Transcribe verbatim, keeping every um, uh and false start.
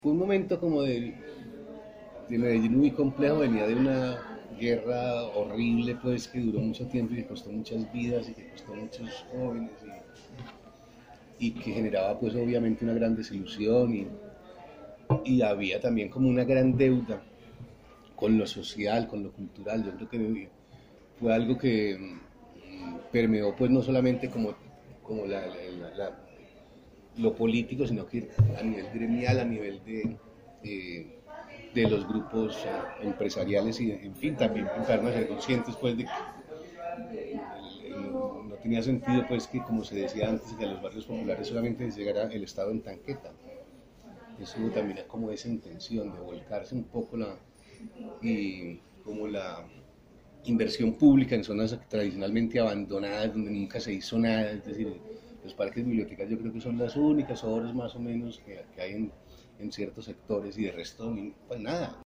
Fue un momento como de, de Medellín muy complejo, venía de una guerra horrible pues que duró mucho tiempo y que costó muchas vidas y que costó muchos jóvenes y, y que generaba pues obviamente una gran desilusión y, y había también como una gran deuda con lo social, con lo cultural. Yo creo que fue algo que mm, permeó pues no solamente como, como la, la- la- lo político, sino que a nivel gremial, a nivel de, de, de los grupos eh, empresariales y en fin, también empezaron a ser conscientes pues de que el- el- no, no tenía sentido pues que como se decía antes que a los barrios populares solamente les llegara el Estado en tanqueta. Eso también es como esa intención de volcarse un poco la, y como la inversión pública en zonas tradicionalmente abandonadas, donde nunca se hizo nada, es decir, los parques, bibliotecas yo creo que son las únicas obras más o menos que, que hay en, en ciertos sectores y de resto, pues nada.